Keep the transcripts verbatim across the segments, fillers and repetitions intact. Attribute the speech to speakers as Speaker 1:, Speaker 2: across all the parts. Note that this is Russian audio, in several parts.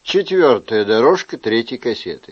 Speaker 1: Четвертая дорожка третьей кассеты.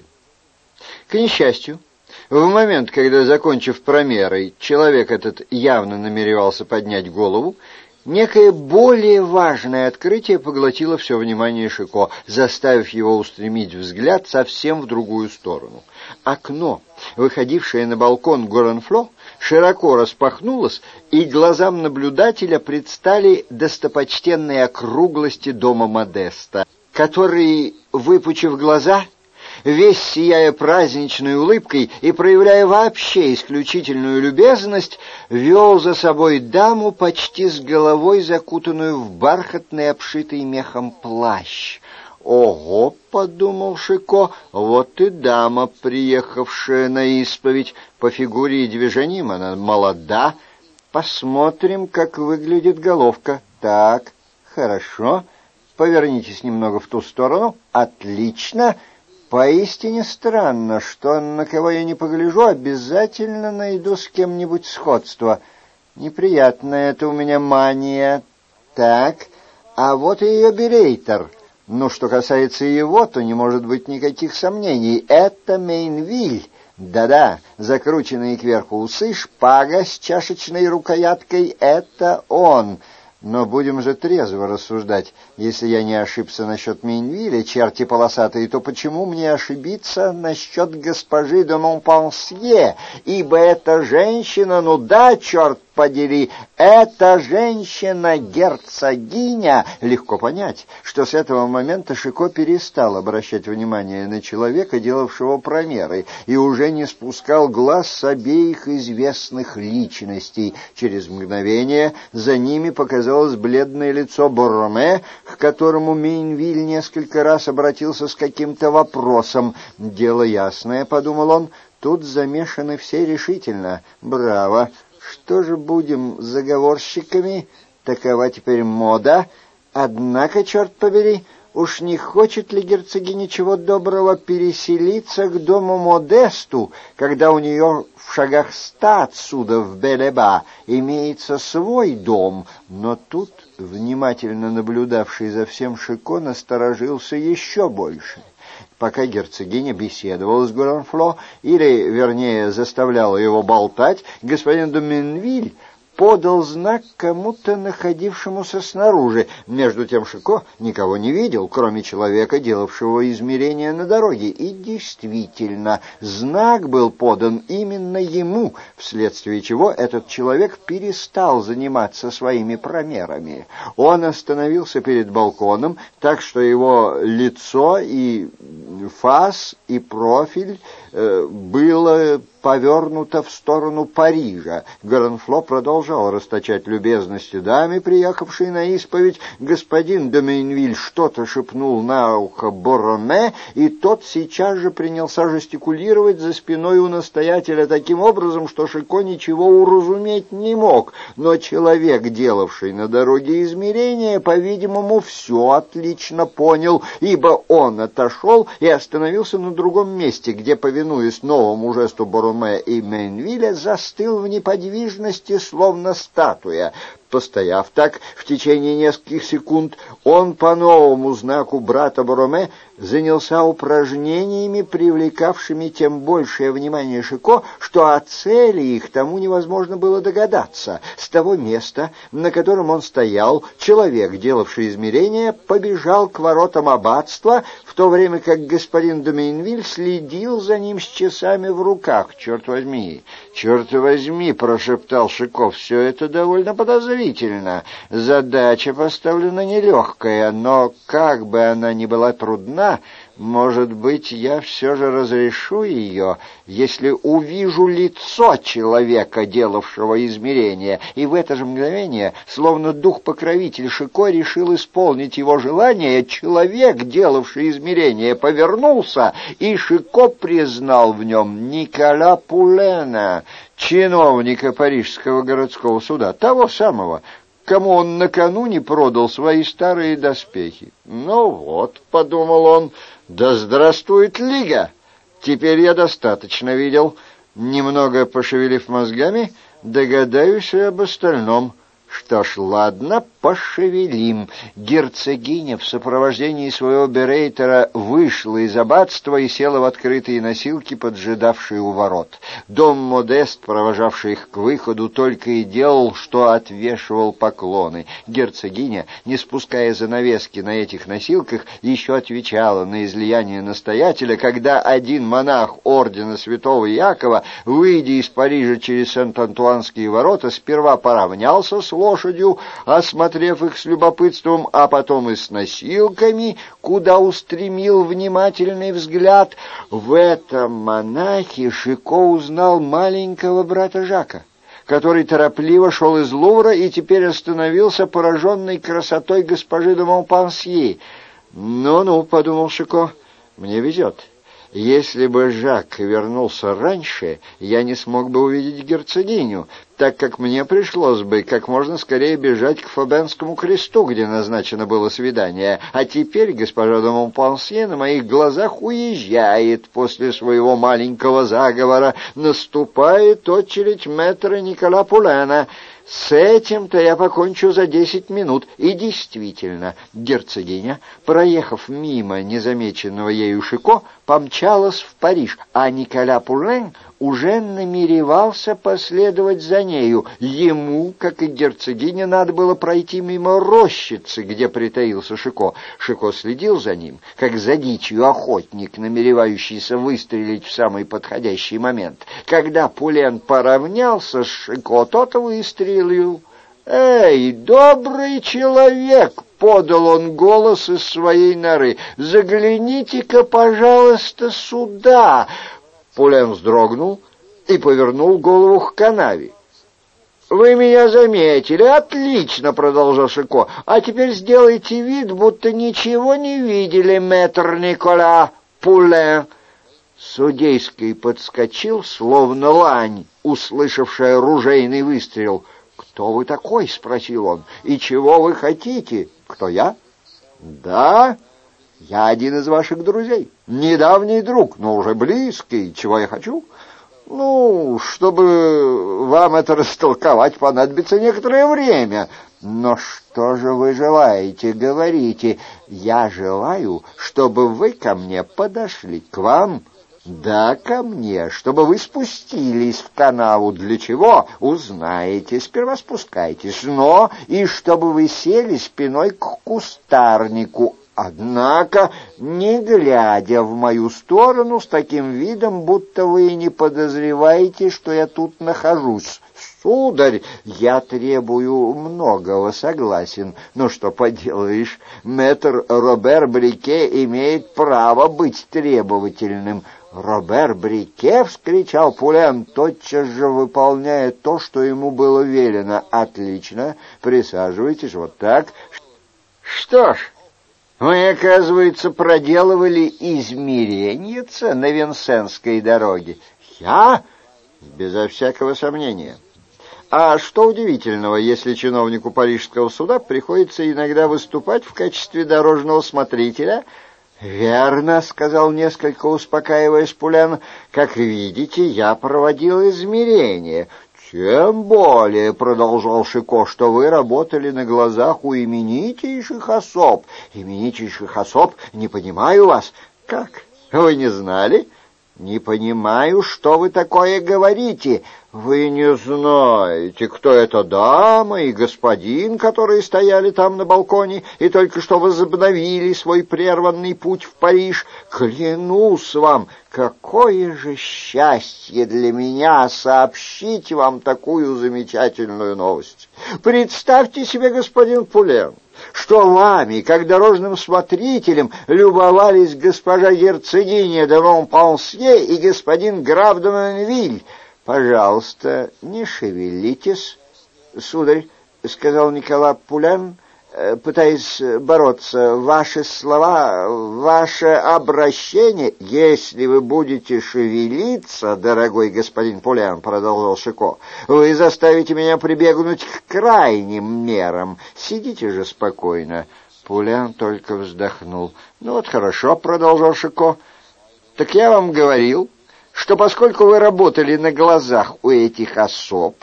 Speaker 1: К несчастью, в момент, когда, закончив промерой, человек этот явно намеревался поднять голову, некое более важное открытие поглотило все внимание Шико, заставив его устремить взгляд совсем в другую сторону. Окно, выходившее на балкон Горанфло, широко распахнулось, и глазам наблюдателя предстали достопочтенные округлости дома Модеста, который, выпучив глаза, весь сияя праздничной улыбкой и проявляя вообще исключительную любезность, вел за собой даму, почти с головой закутанную в бархатный, обшитый мехом плащ. «Ого!» — подумал Шико, — «вот и дама, приехавшая на исповедь. По фигуре и движениям она молода. Посмотрим, как выглядит головка. Так, хорошо. Повернитесь немного в ту сторону. Отлично. Поистине странно, что на кого я не погляжу, обязательно найду с кем-нибудь сходство. Неприятная это у меня мания. Так, а вот и ее берейтер. Ну, что касается его, то не может быть никаких сомнений. Это Мейнвиль. Да-да, закрученные кверху усы, шпага с чашечной рукояткой — это он. Но будем же трезво рассуждать. Если я не ошибся насчет Мейнвиля, черти полосатые, то почему мне ошибиться насчет госпожи де Монпансье? Ибо эта женщина, ну да, черт подери, эта женщина-герцогиня. Легко понять, что с этого момента Шико перестал обращать внимание на человека, делавшего промеры, и уже не спускал глаз с обеих известных личностей. Через мгновение за ними показалось бледное лицо Борроме, к которому Мейнвиль несколько раз обратился с каким-то вопросом. «Дело ясное», — подумал он, — «тут замешаны все решительно. Браво! Что же будем заговорщиками? Такова теперь мода. Однако, черт побери, уж не хочет ли герцогиня чего доброго переселиться к дому Модесту, когда у нее в шагах ста отсюда, в Белеба, имеется свой дом?» Но тут, внимательно наблюдавший за всем Шико, насторожился еще больше. Пока герцогиня беседовала с Горанфло, или, вернее, заставляла его болтать, господин де Мейнвиль подал знак кому-то, находившемуся снаружи. Между тем Шико никого не видел, кроме человека, делавшего измерения на дороге. И действительно, знак был подан именно ему, вследствие чего этот человек перестал заниматься своими промерами. Он остановился перед балконом, так что его лицо и фас, и профиль э, было повернуто в сторону Парижа. Горанфло продолжал расточать любезности даме, приехавшей на исповедь. Господин де Мейнвиль что-то шепнул на ухо Борроме, и тот сейчас же принялся жестикулировать за спиной у настоятеля таким образом, что Шико ничего уразуметь не мог. Но человек, делавший на дороге измерения, по-видимому, все отлично понял, ибо он отошел и остановился на другом месте, где, повинуясь новому жесту Борроме и Мейнвиля, застыл в неподвижности, словно статуя. Постояв так в течение нескольких секунд, он по новому знаку брата Борроме занялся упражнениями, привлекавшими тем большее внимание Шико, что о цели их тому невозможно было догадаться. С того места, на котором он стоял, человек, делавший измерения, побежал к воротам аббатства, в то время как господин де Мейнвиль следил за ним с часами в руках. «Черт возьми, черт возьми!» — прошептал Шико. «Все это довольно подозрительно. Задача поставлена нелегкая, но как бы она ни была трудна, может быть, я все же разрешу ее, если увижу лицо человека, делавшего измерения». И в это же мгновение, словно дух-покровитель Шико решил исполнить его желание, человек, делавший измерения, повернулся, и Шико признал в нем Николя Пулена, чиновника Парижского городского суда, того самого, кому он накануне продал свои старые доспехи. «Ну вот», — подумал он, — «да здравствует Лига! Теперь я достаточно видел. Немного пошевелив мозгами, догадаюсь и об остальном. Что ж, ладно, пошевелим. Герцогиня в сопровождении своего берейтера вышла из аббатства и села в открытые носилки, поджидавшие у ворот. Дом Модест, провожавший их к выходу, только и делал, что отвешивал поклоны. Герцогиня, не спуская занавески на этих носилках, еще отвечала на излияние настоятеля, когда один монах ордена святого Иакова, выйдя из Парижа через Сент-Антуанские ворота, сперва поравнялся с лошадью, осмотрев их с любопытством, а потом и с носилками, куда устремил внимательный взгляд. В этом монахе Шико узнал маленького брата Жака, который торопливо шел из Лувра и теперь остановился, пораженный красотой госпожи де Монпансье. «Ну-ну», — подумал Шико, — «мне везет. Если бы Жак вернулся раньше, я не смог бы увидеть герцогиню, так как мне пришлось бы как можно скорее бежать к Фабенскому кресту, где назначено было свидание. А теперь госпожа де Монпансье на моих глазах уезжает после своего маленького заговора. Наступает очередь мэтра Николя Пулена. С этим-то я покончу за десять минут». И действительно, герцогиня, проехав мимо незамеченного ею Шико, помчалась в Париж, а Николя Пулен уже намеревался последовать за нею. Ему, как и герцогине, надо было пройти мимо рощицы, где притаился Шико. Шико следил за ним, как за дичью охотник, намеревающийся выстрелить в самый подходящий момент. Когда Пулен поравнялся с Шико, тот выстрелил. «Эй, добрый человек!» — подал он голос из своей норы. «Загляните-ка, пожалуйста, сюда!» Пулен вздрогнул и повернул голову к канаве. «Вы меня заметили? Отлично!» — продолжал Шико. «А теперь сделайте вид, будто ничего не видели, мэтр Николя Пулен». Судейский подскочил, словно лань, услышавшая ружейный выстрел. «Кто вы такой?» — спросил он. «И чего вы хотите?» «Кто я?» «Да, я один из ваших друзей. Недавний друг, но уже близкий. Чего я хочу?» «Ну, чтобы вам это растолковать, понадобится некоторое время». «Но что же вы желаете? Говорите. Я желаю, чтобы вы ко мне подошли». «К вам?» «Да, ко мне, чтобы вы спустились в канаву. Для чего? Узнаете. Сперва спускайтесь, но и чтобы вы сели спиной к кустарнику, однако не глядя в мою сторону с таким видом, будто вы не подозреваете, что я тут нахожусь. Сударь, я требую многого, согласен, но что поделаешь, мэтр Робер Брике имеет право быть требовательным». «Робер Брике!» — вскричал Пулен, тотчас же выполняя то, что ему было велено. «Отлично, присаживайтесь вот так». «Что ж, вы, оказывается, проделывали измереньица на Винсенской дороге?» «Я? Безо всякого сомнения». «А что удивительного, если чиновнику парижского суда приходится иногда выступать в качестве дорожного смотрителя?» «Верно», — сказал, несколько успокаиваясь Пулен. «Как видите, я проводил измерения». «Тем более», — продолжал Шико, — «что вы работали на глазах у именитейших особ». «Именитейших особ? Не понимаю вас». «Как? Вы не знали?» «Не понимаю, что вы такое говорите». «Вы не знаете, кто эта дама и господин, которые стояли там на балконе и только что возобновили свой прерванный путь в Париж? Клянусь вам, какое же счастье для меня сообщить вам такую замечательную новость! Представьте себе, господин Пулен, что вами, как дорожным смотрителем, любовались госпожа герцогиня де Монпансье и господин граф де Монвиль. Пожалуйста, не шевелитесь, сударь, — сказал Николя Пулен, пытаясь бороться. Ваши слова, ваше обращение... Если вы будете шевелиться, дорогой господин Пулен, — продолжал Шико, — вы заставите меня прибегнуть к крайним мерам. Сидите же спокойно. Пулен только вздохнул. Ну вот хорошо, — продолжал Шико, — так я вам говорил, что поскольку вы работали на глазах у этих особ,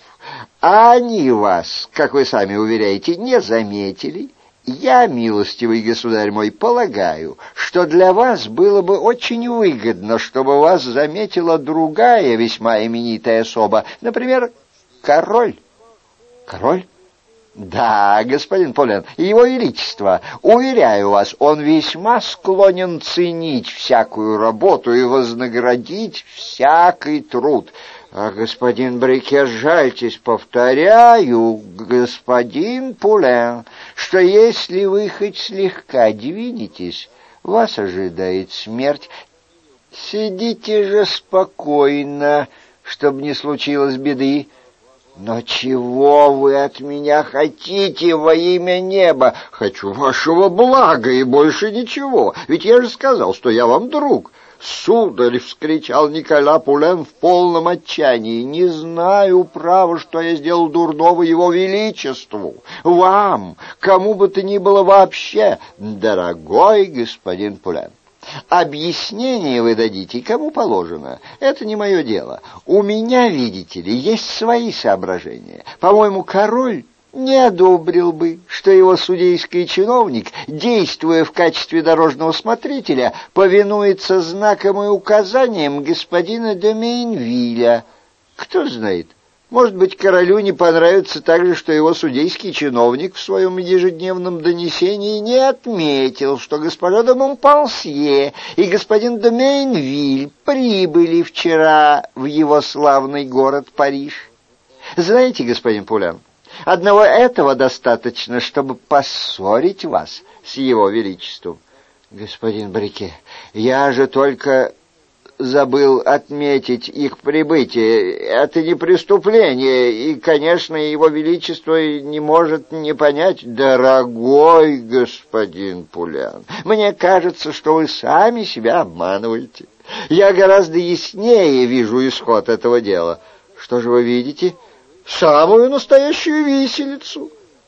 Speaker 1: А они вас, как вы сами уверяете, не заметили. Я, милостивый государь мой, полагаю, что для вас было бы очень выгодно, чтобы вас заметила другая весьма именитая особа, например, король. Король? Да, господин Полен, его величество, уверяю вас, он весьма склонен ценить всякую работу и вознаградить всякий труд. А господин Брике, жальтесь, повторяю, господин Пулен, что если вы хоть слегка двинетесь, вас ожидает смерть. Сидите же спокойно, чтобы не случилось беды. Но чего вы от меня хотите во имя неба? Хочу вашего блага и больше ничего, ведь я же сказал, что я вам друг. «Сударь!» — вскричал Николя Пулен в полном отчаянии. «Не знаю, право, что я сделал дурного его величеству. Вам, кому бы то ни было вообще, дорогой господин Пулен. Объяснение вы дадите, кому положено. Это не мое дело. У меня, видите ли, есть свои соображения. По-моему, король не одобрил бы, что его судейский чиновник, действуя в качестве дорожного смотрителя, повинуется знакам и указаниям господина де Мейнвиля. Кто знает, может быть, королю не понравится также, что его судейский чиновник в своем ежедневном донесении не отметил, что госпожа де Монпансье и господин де Мейнвиль прибыли вчера в его славный город Париж. Знаете, господин Пулен, одного этого достаточно, чтобы поссорить вас с его величеством. Господин Брике, я же только забыл отметить их прибытие. Это не преступление, и, конечно, его величество не может не понять. Дорогой господин Пулен, мне кажется, что вы сами себя обманываете. Я гораздо яснее вижу исход этого дела. Что же вы видите? Самую настоящую виселицу.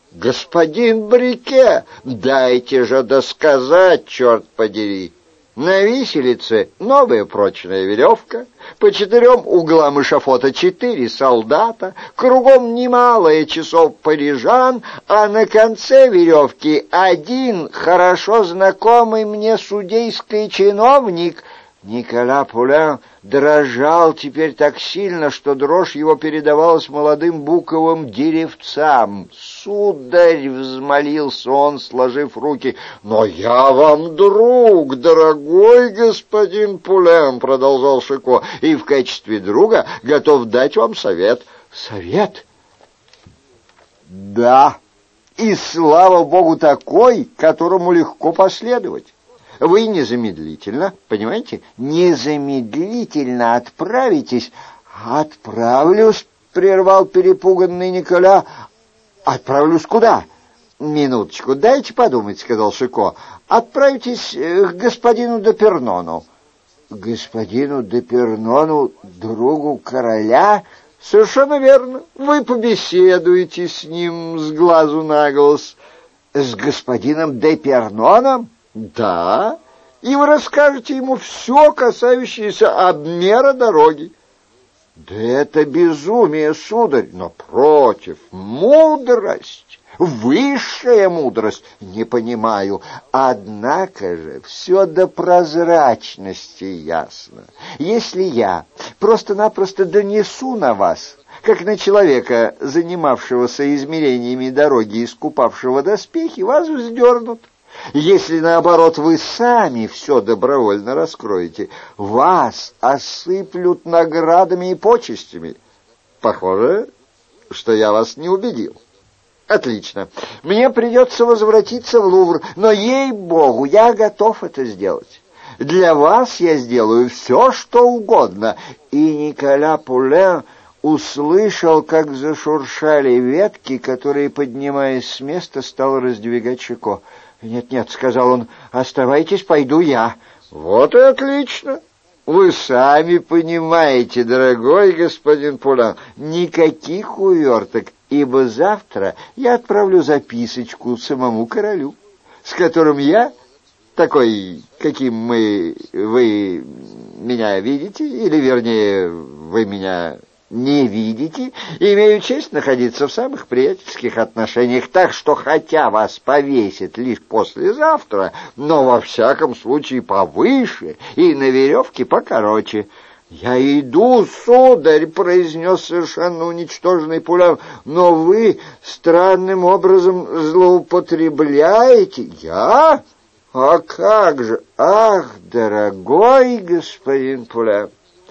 Speaker 1: Господин Брике, дайте же досказать, черт подери. На виселице новая прочная веревка, по четырем углам эшафота четыре солдата, кругом немалое часов парижан, а на конце веревки один хорошо знакомый мне судейский чиновник. Николя Пулен дрожал теперь так сильно, что дрожь его передавалась молодым буковым деревцам. «Сударь!» — взмолился он, сложив руки. «Но я вам друг, дорогой господин Пулен!» — продолжал Шико. «И в качестве друга готов дать вам совет». «Совет?» «Да, и, слава богу, такой, которому легко последовать. Вы незамедлительно, понимаете, незамедлительно отправитесь». «Отправлюсь», — прервал перепуганный Николя. «Отправлюсь куда?» «Минуточку, дайте подумать», — сказал Шико. «Отправитесь к господину де Пернону». «Господину де Пернону, другу короля?» «Совершенно верно. Вы побеседуете с ним с глазу на глаз». «С господином де Перноном?» «Да, и вы расскажете ему все, касающееся обмера дороги». «Да это безумие, сударь, но против, мудрость, высшая мудрость, не понимаю. Однако же все до прозрачности ясно. Если я просто-напросто донесу на вас, как на человека, занимавшегося измерениями дороги и скупавшего доспехи, вас вздернут. Если, наоборот, вы сами все добровольно раскроете, вас осыплют наградами и почестями. Похоже, что я вас не убедил. Отлично. Мне придется возвратиться в Лувр, но, ей-богу, я готов это сделать. Для вас я сделаю все, что угодно. И Николя Пулен услышал, как зашуршали ветки, которые, поднимаясь с места, стал раздвигать Шико. «Нет-нет», — сказал он, — «оставайтесь, пойду я». «Вот и отлично. Вы сами понимаете, дорогой господин Пулен, никаких уверток, ибо завтра я отправлю записочку самому королю, с которым я, такой, каким мы, вы меня видите, или, вернее, вы меня не видите, имею честь находиться в самых приятельских отношениях, так что хотя вас повесят лишь послезавтра, но во всяком случае повыше и на веревке покороче». «Я иду, сударь», — произнес совершенно уничтоженный Пулян, — «но вы странным образом злоупотребляете». «Я? А как же? Ах, дорогой господин Пулян,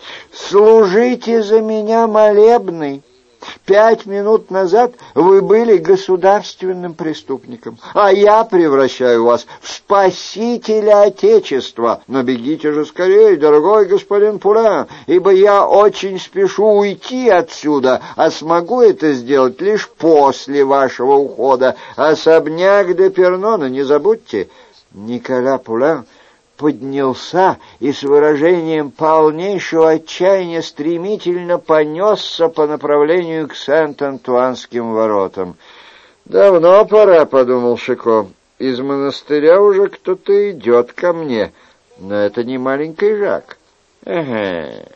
Speaker 1: служите за меня молебный. Пять минут назад вы были государственным преступником, а я превращаю вас в спасителя Отечества. Но бегите же скорее, дорогой господин Пулян, ибо я очень спешу уйти отсюда, а смогу это сделать лишь после вашего ухода. Особняк де Пернона, не забудьте». Николя Пулян поднялся и с выражением полнейшего отчаяния стремительно понесся по направлению к Сент-Антуанским воротам. «Давно пора», — подумал Шико. «Из монастыря уже кто-то идет ко мне, но это не маленький Жак. Эге.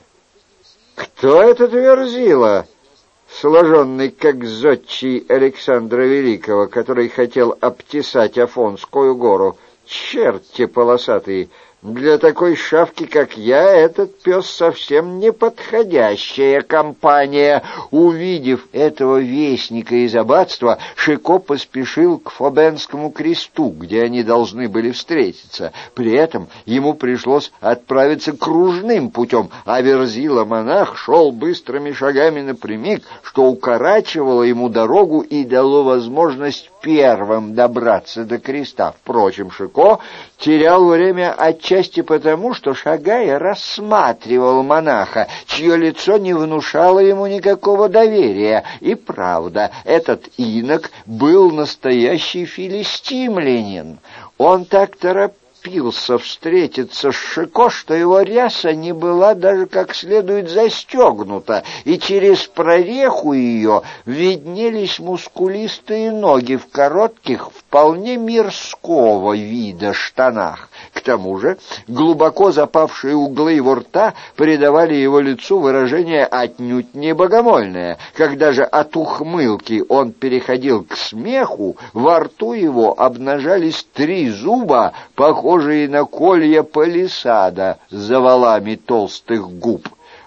Speaker 1: Кто этот верзила, сложенный как зодчий Александра Великого, который хотел обтесать Афонскую гору? Черти полосатые! Для такой шавки, как я, этот пес совсем не подходящая компания». Увидев этого вестника из аббатства, Шико поспешил к Фобенскому кресту, где они должны были встретиться. При этом ему пришлось отправиться кружным путем, а Верзила-монах шел быстрыми шагами напрямик, что укорачивало ему дорогу и дало возможность первым добраться до креста. Впрочем, Шико терял время отчасти потому, что, шагая, рассматривал монаха, чье лицо не внушало ему никакого доверия. И правда, этот инок был настоящий филистимлянин. Он так торопился встретиться с Шико, что его ряса не была даже как следует застегнута, и через прореху ее виднелись мускулистые ноги в коротких, вполне мирского вида штанах. К тому же глубоко запавшие углы его рта придавали его лицу выражение отнюдь не богомольное. Когда же от ухмылки он переходил к смеху, во рту его обнажались три зуба, похожие на колья палисада за валами толстых губ.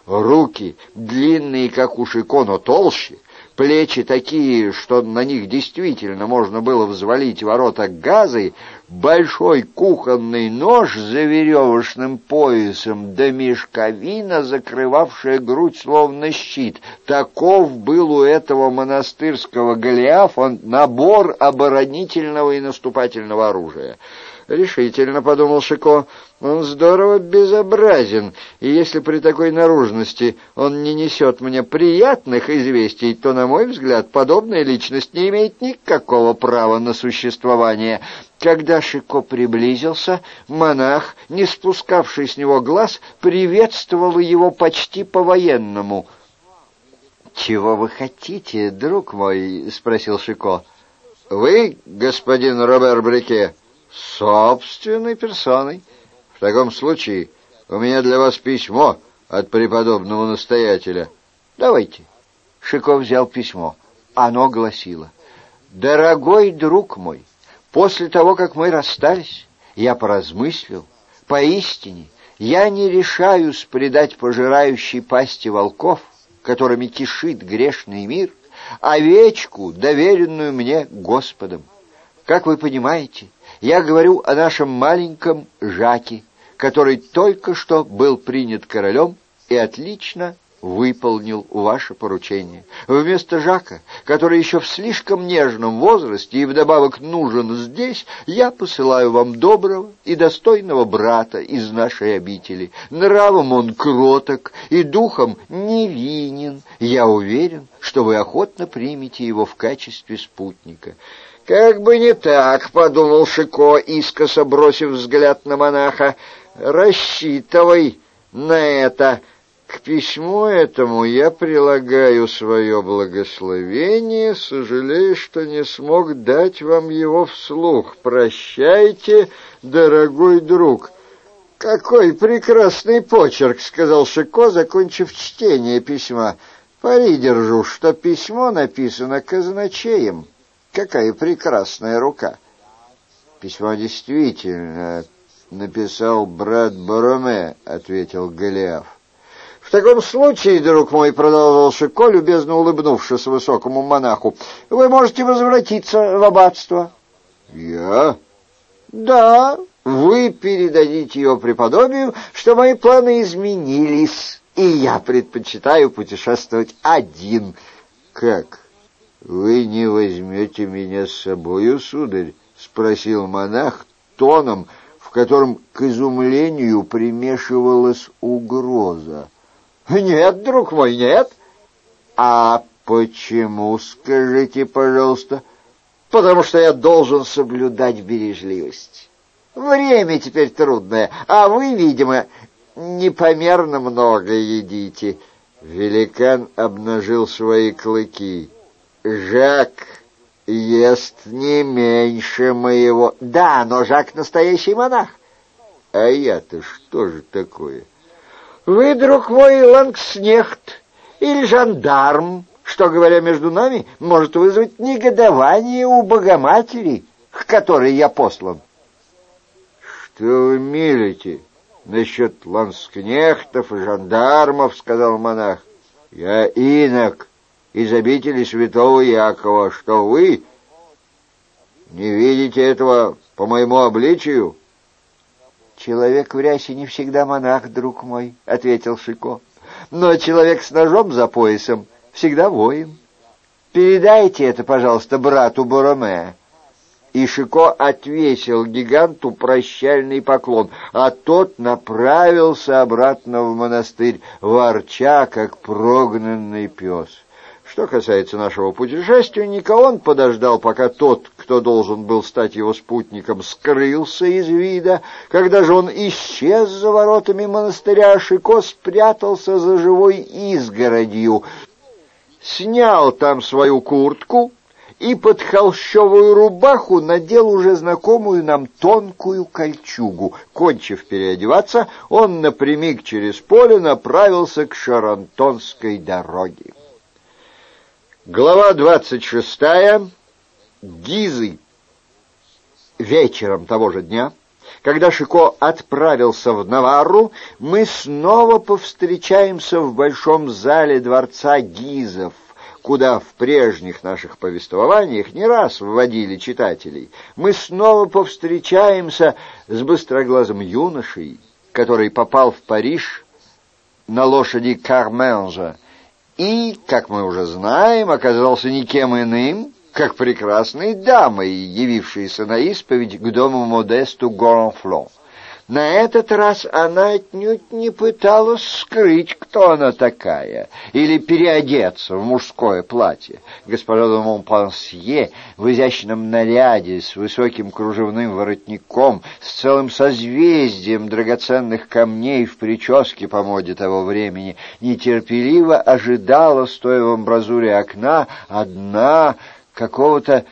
Speaker 1: Руки, длинные, как у Шико, но толще, плечи такие, что на них действительно можно было взвалить ворота газы, большой кухонный нож за веревочным поясом, да мешковина, закрывавшая грудь словно щит. Таков был у этого монастырского Голиафа набор оборонительного и наступательного оружия. «Решительно», — подумал Шико, — «он здорово безобразен, и если при такой наружности он не несет мне приятных известий, то, на мой взгляд, подобная личность не имеет никакого права на существование». Когда Шико приблизился, монах, не спускавший с него глаз, приветствовал его почти по-военному. «Чего вы хотите, друг мой?» — спросил Шико. «Вы, господин Робер Брике?» «Собственной персоной. В таком случае у меня для вас письмо от преподобного настоятеля. Давайте». Шико взял письмо. Оно гласило: «Дорогой друг мой, после того, как мы расстались, я поразмыслил. Поистине, я не решаюсь предать пожирающей пасти волков, которыми кишит грешный мир, овечку, доверенную мне Господом. Как вы понимаете, я говорю о нашем маленьком Жаке, который только что был принят королем и отлично выполнил ваше поручение. Вместо Жака, который еще в слишком нежном возрасте и вдобавок нужен здесь, я посылаю вам доброго и достойного брата из нашей обители. Нравом он кроток и духом невинен. Я уверен, что вы охотно примете его в качестве спутника». «Как бы не так», — подумал Шико, искоса бросив взгляд на монаха. «Рассчитывай на это. К письму этому я прилагаю свое благословение, сожалею, что не смог дать вам его вслух. Прощайте, дорогой друг». «Какой прекрасный почерк», — сказал Шико, закончив чтение письма. Пари держу, что письмо написано казначеем. Какая прекрасная рука. Письмо действительно написал брат Бороме, ответил Голиаф. В таком случае, друг мой, продолжал Шико, любезно улыбнувшись высокому монаху, вы можете возвратиться в аббатство. Я? Да, вы передадите его преподобию, что мои планы изменились, и я предпочитаю путешествовать один. Как? Вы не возьмете меня с собою, сударь? Спросил монах тоном, в котором к изумлению примешивалась угроза. Нет, друг мой, нет. А почему, скажите, пожалуйста? Потому что я должен соблюдать бережливость. Время теперь трудное, а вы, видимо, непомерно много едите. Великан обнажил свои клыки. Жак ест не меньше моего. Да, но Жак настоящий монах. А я-то что же такое? Вы, друг мой, лангснехт или жандарм, что, говоря между нами, может вызвать негодование у Богоматери, к которой я послан. Что вы мелите насчет ланскнехтов и жандармов, сказал монах. Я инок из обители святого Якова, что вы не видите этого по моему обличию? Человек в рясе не всегда монах, друг мой, ответил Шико. Но человек с ножом за поясом всегда воин. Передайте это, пожалуйста, брату Бороме. И Шико отвесил гиганту прощальный поклон, а тот направился обратно в монастырь, ворча, как прогнанный пес. Что касается нашего путешественника, он подождал, пока тот, кто должен был стать его спутником, скрылся из вида. Когда же он исчез за воротами монастыря, Шико спрятался за живой изгородью, снял там свою куртку и под холщовую рубаху надел уже знакомую нам тонкую кольчугу. Кончив переодеваться, он напрямик через поле направился к Шарантонской дороге. Глава двадцать шестая. Гизы. Вечером того же дня, когда Шико отправился в Наварру, мы снова повстречаемся в большом зале дворца Гизов, куда в прежних наших повествованиях не раз вводили читателей. Мы снова повстречаемся с быстроглазым юношей, который попал в Париж на лошади Карменжа, и, как мы уже знаем, оказался никем иным, как прекрасной дамой, явившейся на исповедь к дому Модесту Гонфло. На этот раз она отнюдь не пыталась скрыть, кто она такая, или переодеться в мужское платье. Госпожа де Монпансье в изящном наряде с высоким кружевным воротником, с целым созвездием драгоценных камней в прическе по моде того времени, нетерпеливо ожидала, стоя в амбразуре окна, одна какого-то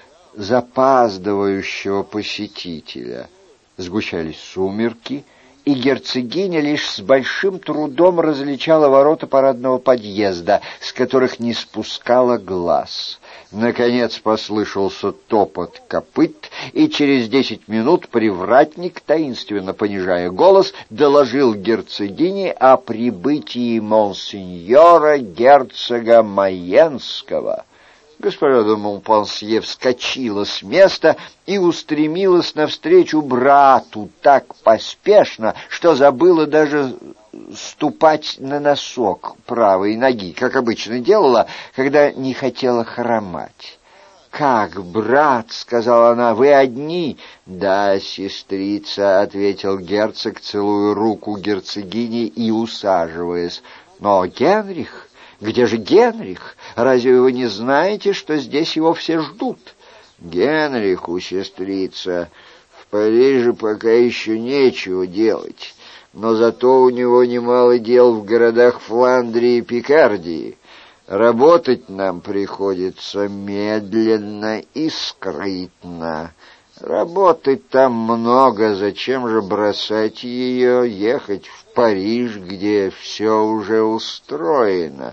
Speaker 1: запаздывающего посетителя. Сгущались сумерки, и герцогиня лишь с большим трудом различала ворота парадного подъезда, с которых не спускала глаз. Наконец послышался топот копыт, и через десять минут привратник, таинственно понижая голос, доложил герцогине о прибытии монсеньора герцога Майенского. Госпожа де Монпансье вскочила с места и устремилась навстречу брату так поспешно, что забыла даже ступать на носок правой ноги, как обычно делала, когда не хотела хромать. «Как, брат?» — сказала она, — «вы одни?» «Да, сестрица», — ответил герцог, целуя руку герцогини и усаживаясь. «Но Генрих? Где же Генрих? Разве вы не знаете, что здесь его все ждут?» «Генриху, сестрица, в Париже пока еще нечего делать, но зато у него немало дел в городах Фландрии и Пикардии. Работать нам приходится медленно и скрытно. Работать там много, зачем же бросать ее, ехать в Париж, где все уже устроено?»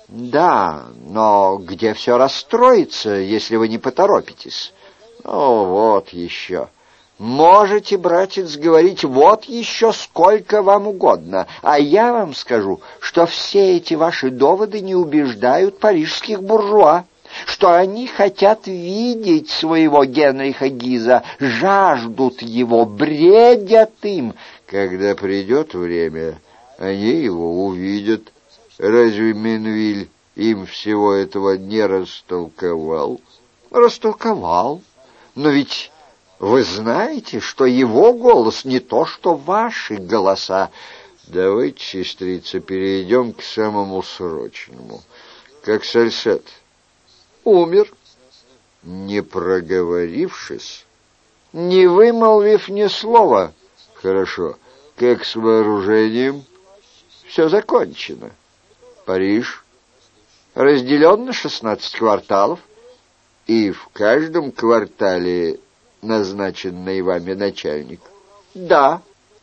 Speaker 1: Да, но где все расстроится, если вы не поторопитесь? Ну, вот еще. Можете, братец, говорить вот еще сколько вам угодно, а я вам скажу, что все эти ваши доводы не убеждают парижских буржуа, что они хотят видеть своего Генриха Гиза, жаждут его, бредят им. Когда придет время, они его увидят. Разве Менвиль им всего этого не растолковал? Растолковал. Но ведь вы знаете, что его голос не то, что ваши голоса. Давайте, сестрица, перейдем к самому срочному. Как Сальсет. Умер, не проговорившись, не вымолвив ни слова. Хорошо. Как с вооружением? Все закончено. Париж разделен на шестнадцать кварталов, и в каждом квартале назначенный вами начальник. Да.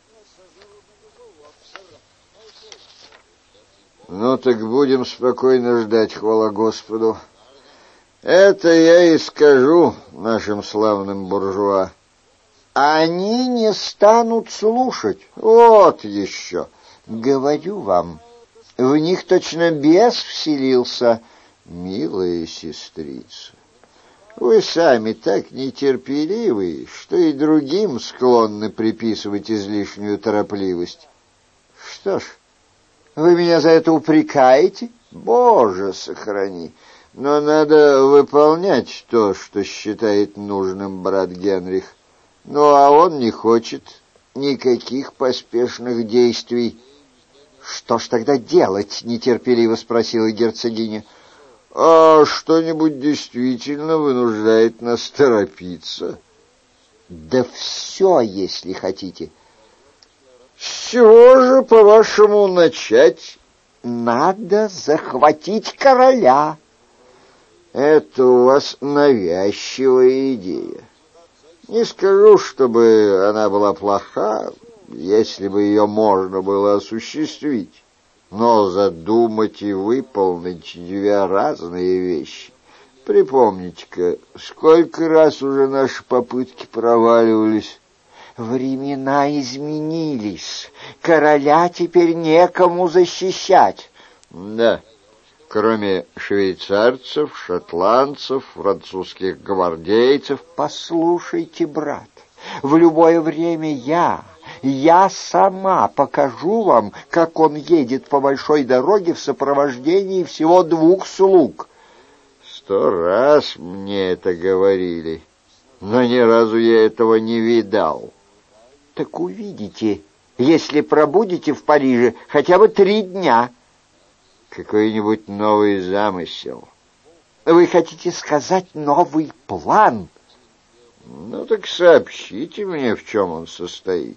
Speaker 1: Ну так будем спокойно ждать, хвала Господу. Это я и скажу нашим славным буржуа. Они не станут слушать. Вот еще. Говорю вам, в них точно бес вселился. Милая сестрица, вы сами так нетерпеливы, что и другим склонны приписывать излишнюю торопливость. Что ж, вы меня за это упрекаете? Боже, сохрани! Но надо выполнять то, что считает нужным брат Генрих. Ну, а он не хочет никаких поспешных действий. Что ж тогда делать? Нетерпеливо спросила герцогиня. А что-нибудь действительно вынуждает нас торопиться? Да все, если хотите. С чего же, по-вашему, начать? Надо захватить короля. Это у вас навязчивая идея. Не скажу, чтобы она была плоха, если бы ее можно было осуществить. Но задумать и выполнить две разные вещи. Припомните-ка, сколько раз уже наши попытки проваливались. Времена изменились. Короля теперь некому защищать. Да, кроме швейцарцев, шотландцев, французских гвардейцев. Послушайте, брат, в любое время я... Я сама покажу вам, как он едет по большой дороге в сопровождении всего двух слуг. Сто раз мне это говорили, но ни разу я этого не видал. Так увидите, если пробудете в Париже хотя бы три дня. Какой-нибудь новый замысел. Вы хотите сказать новый план? Ну так сообщите мне, в чем он состоит.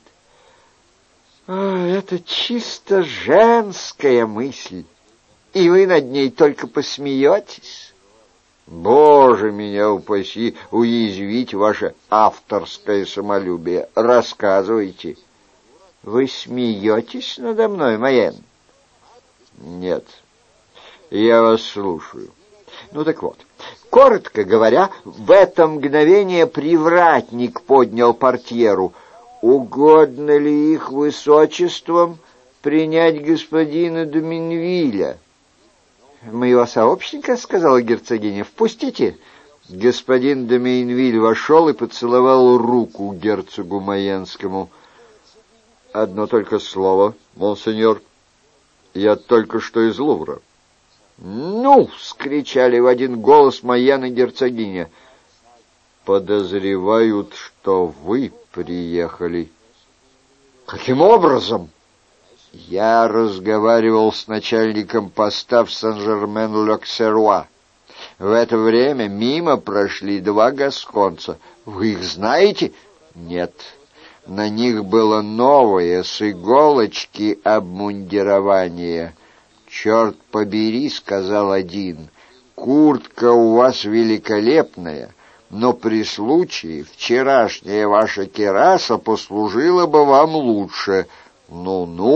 Speaker 1: Это чисто женская мысль, и вы над ней только посмеетесь. Боже, меня упаси, уязвить ваше авторское самолюбие. Рассказывайте. Вы смеетесь надо мной, Майен? Нет, я вас слушаю. Ну так вот, коротко говоря, в это мгновение привратник поднял портьеру. Угодно ли их высочеством принять господина де Минвиля? Моего сообщника, сказала герцогиня, впустите. Господин де Минвиль вошел и поцеловал руку герцогу Майенскому. Одно только слово, монсеньор. Я только что из Лувра. Ну, вскричали в один голос Майен и герцогиня. Подозревают, что вы приехали. Каким образом? Я разговаривал с начальником поста в Сен-Жермен-Л'Оксеруа. В это время мимо прошли два гасконца. Вы их знаете? Нет. На них было новое, с иголочки обмундирование. «Черт побери», — сказал один, — «куртка у вас великолепная, но при случае вчерашняя ваша кираса послужила бы вам лучше». «Ну-ну»,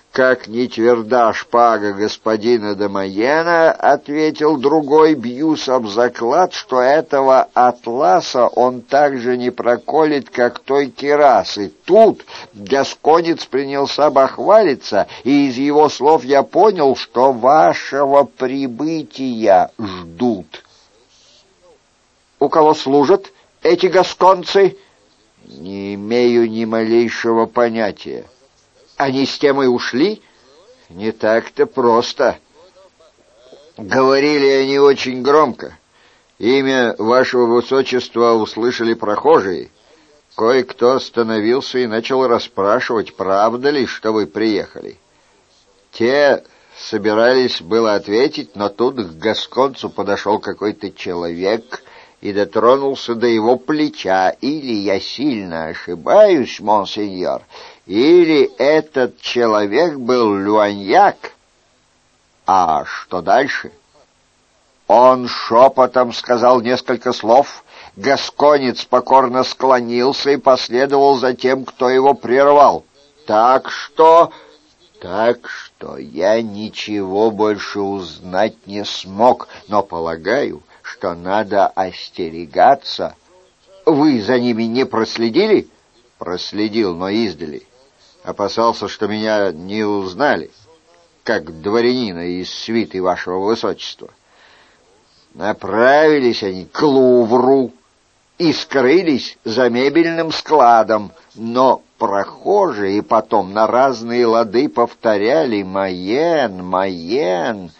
Speaker 1: «Как не тверда шпага господина де Майена, — ответил другой, — бьюсь об заклад, что этого атласа он так же не проколет, как той кирасы». Тут гасконец принялся бахвалиться, и из его слов я понял, что вашего прибытия ждут. «У кого служат эти гасконцы?» «Не имею ни малейшего понятия». «Они с тем и ушли?» «Не так-то просто. Говорили они очень громко. Имя вашего высочества услышали прохожие. Кое-кто остановился и начал расспрашивать, правда ли, что вы приехали. Те собирались было ответить, но тут к гасконцу подошел какой-то человек и дотронулся до его плеча. Или я сильно ошибаюсь, монсеньор, или этот человек был Люаньяк. А что дальше? Он шепотом сказал несколько слов. Гасконец покорно склонился и последовал за тем, кто его прервал. Так что... Так что я ничего больше узнать не смог, но полагаю, что надо остерегаться. Вы за ними не проследили? Проследил, но издали. Опасался, что меня не узнали, как дворянина из свиты вашего высочества. Направились они к Лувру и скрылись за мебельным складом, но прохожие потом на разные лады повторяли «Майен, Майен».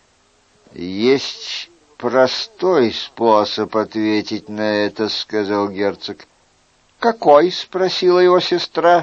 Speaker 1: «Есть простой способ ответить на это», — сказал герцог. «Какой?» — спросила его сестра.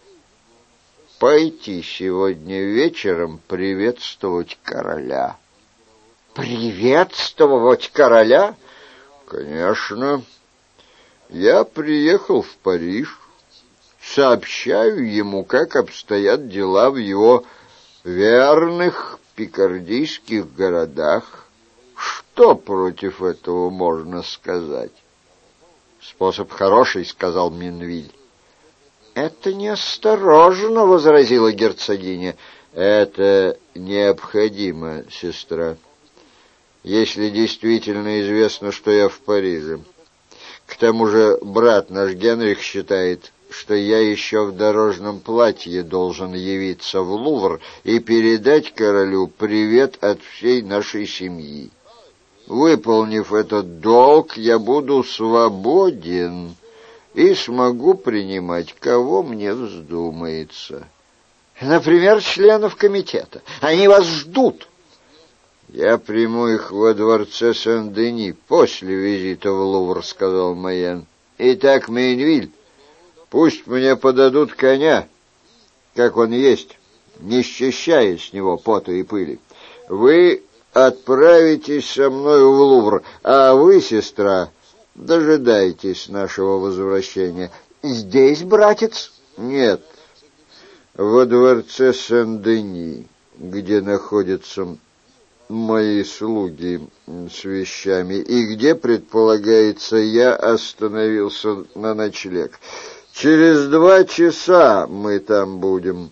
Speaker 1: «Пойти сегодня вечером приветствовать короля». «Приветствовать короля?» «Конечно. Я приехал в Париж, сообщаю ему, как обстоят дела в его верных пикардийских городах. Что против этого можно сказать?» «Способ хороший», — сказал Минвиль. «Это неосторожно», — возразила герцогиня. «Это необходимо, сестра, если действительно известно, что я в Париже. К тому же брат наш Генрих считает, что я еще в дорожном платье должен явиться в Лувр и передать королю привет от всей нашей семьи. Выполнив этот долг, я буду свободен и смогу принимать, кого мне вздумается. Например, членов комитета. Они вас ждут». «Я приму их во дворце Сен-Дени после визита в Лувр», — сказал Майен. «Итак, Мейнвиль, пусть мне подадут коня, как он есть, не счищая с него пота и пыли. Вы отправитесь со мной в Лувр, а вы, сестра, дожидайтесь нашего возвращения». «Здесь, братец?» «Нет, во дворце Сен-Дени, где находятся мои слуги с вещами, и где, предполагается, я остановился на ночлег. Через два часа мы там будем».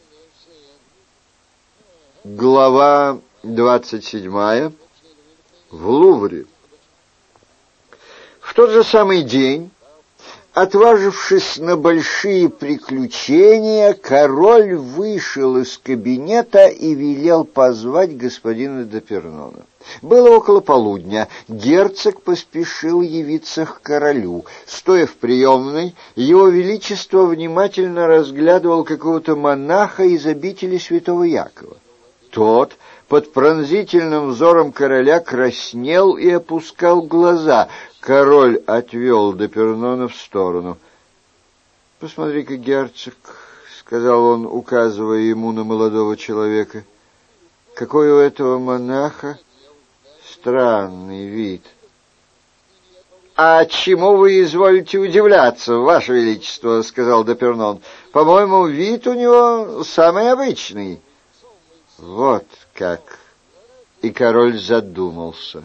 Speaker 1: Глава двадцать седьмая. В Лувре. В тот же самый день, отважившись на большие приключения, король вышел из кабинета и велел позвать господина Депернона. Было около полудня. Герцог поспешил явиться к королю. Стоя в приемной, его величество внимательно разглядывал какого-то монаха из обители святого Якова. Тот под пронзительным взором короля краснел и опускал глаза. Король отвел Депернона в сторону. «Посмотри-ка, герцог», — сказал он, указывая ему на молодого человека, — «какой у этого монаха странный вид». «А чему вы изволите удивляться, ваше величество?» — сказал Депернон. «По-моему, вид у него самый обычный». «Вот как!» — и король задумался.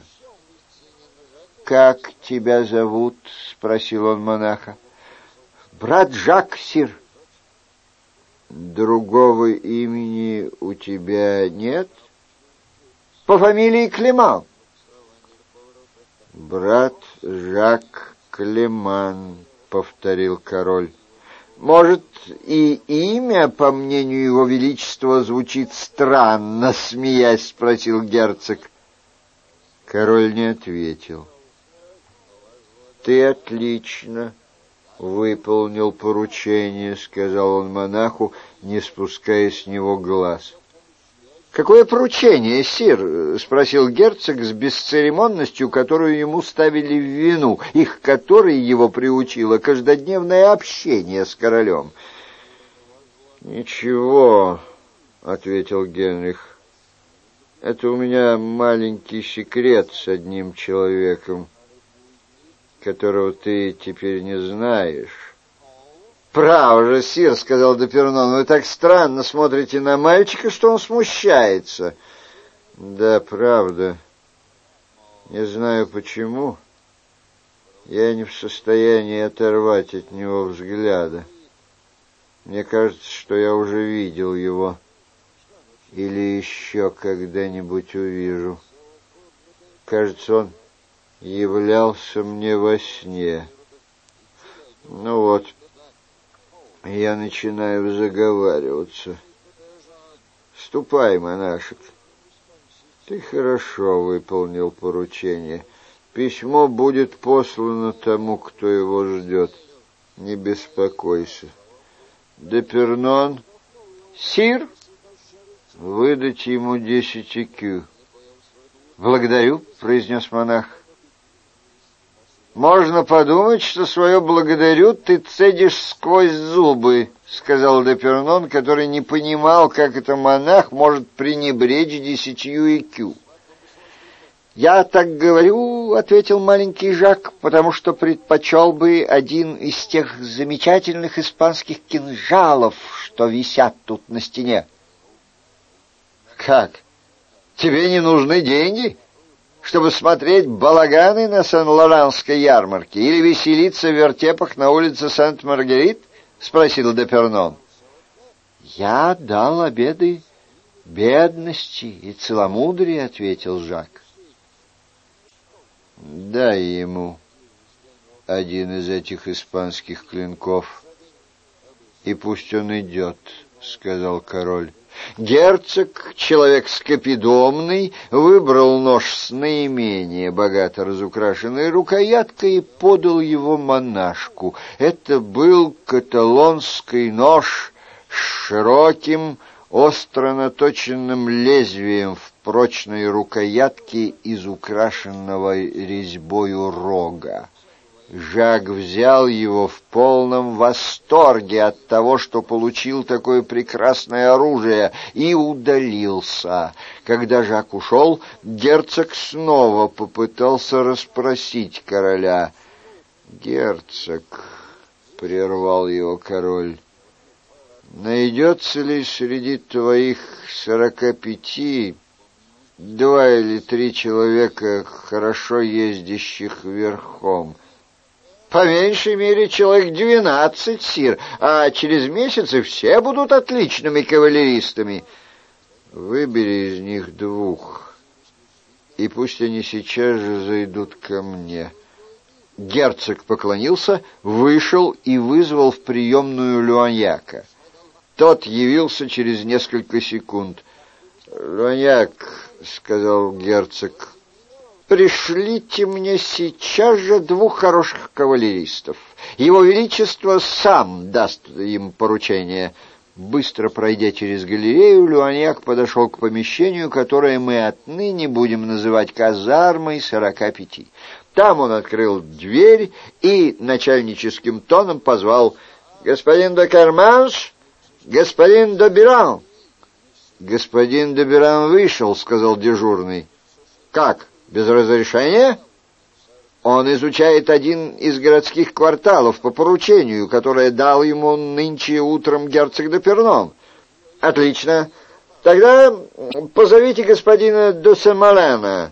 Speaker 1: «Как тебя зовут?» — спросил он монаха. «Брат Жак, сир». Другого имени у тебя нет? По фамилии Клеман. Брат Жак Клеман, повторил король. Может, и имя, по мнению его величества, звучит странно, смеясь, спросил герцог. Король не ответил. Ты отлично выполнил поручение, сказал он монаху, не спуская с него глаз. «Какое поручение, сир?» — спросил герцог с бесцеремонностью, которую ему ставили в вину, и к которой его приучило каждодневное общение с королем. «Ничего», — ответил Генрих, — «это у меня маленький секрет с одним человеком, которого ты теперь не знаешь». «Право же, сир, — сказал Депернон, — вы так странно смотрите на мальчика, что он смущается». «Да, правда. Не знаю почему. Я не в состоянии оторвать от него взгляда. Мне кажется, что я уже видел его. Или еще когда-нибудь увижу. Кажется, он являлся мне во сне. Ну вот». Я начинаю заговариваться. Ступай, монашек. Ты хорошо выполнил поручение. Письмо будет послано тому, кто его ждет. Не беспокойся. Депернон. Сир. Выдать ему десять экю. Благодарю, произнес монах. «Можно подумать, что свое «благодарю» ты цедишь сквозь зубы», — сказал Депернон, который не понимал, как это монах может пренебречь десятью экю. «Я так говорю, — ответил маленький Жак, — потому что предпочел бы один из тех замечательных испанских кинжалов, что висят тут на стене». «Как? Тебе не нужны деньги, чтобы смотреть балаганы на Сен-Лоранской ярмарке или веселиться в вертепах на улице Сент-Маргерит?» — спросил Депернон. «Я дал обеды бедности и целомудрия», — ответил Жак. «Дай ему один из этих испанских клинков, и пусть он идет», — сказал король. Герцог, человек скопидомный, выбрал нож с наименее богато разукрашенной рукояткой и подал его монашку. Это был каталонский нож с широким, остро наточенным лезвием в прочной рукоятке из украшенного резьбою рога. Жак взял его в полном восторге от того, что получил такое прекрасное оружие, и удалился. Когда Жак ушел, герцог снова попытался расспросить короля. «Герцог», — прервал его король, — «найдется ли среди твоих сорока пяти два или три человека, хорошо ездящих верхом?» «По меньшей мере человек двенадцать, сир, а через месяц и все будут отличными кавалеристами». «Выбери из них двух, и пусть они сейчас же зайдут ко мне». Герцог поклонился, вышел и вызвал в приемную Луаньяка. Тот явился через несколько секунд. «Луаньяк», — сказал герцог, — «пришлите мне сейчас же двух хороших кавалеристов. Его Величество сам даст им поручение». Быстро пройдя через галерею, Луаньяк подошел к помещению, которое мы отныне будем называть казармой сорока пяти. Там он открыл дверь и начальническим тоном позвал: «Господин де Карманш, господин де Биран». «Господин де Биран вышел», — сказал дежурный. «Как? Без разрешения?» «Он изучает один из городских кварталов по поручению, которое дал ему нынче утром герцог де Пернон». «Отлично. Тогда позовите господина де Сен-Малена».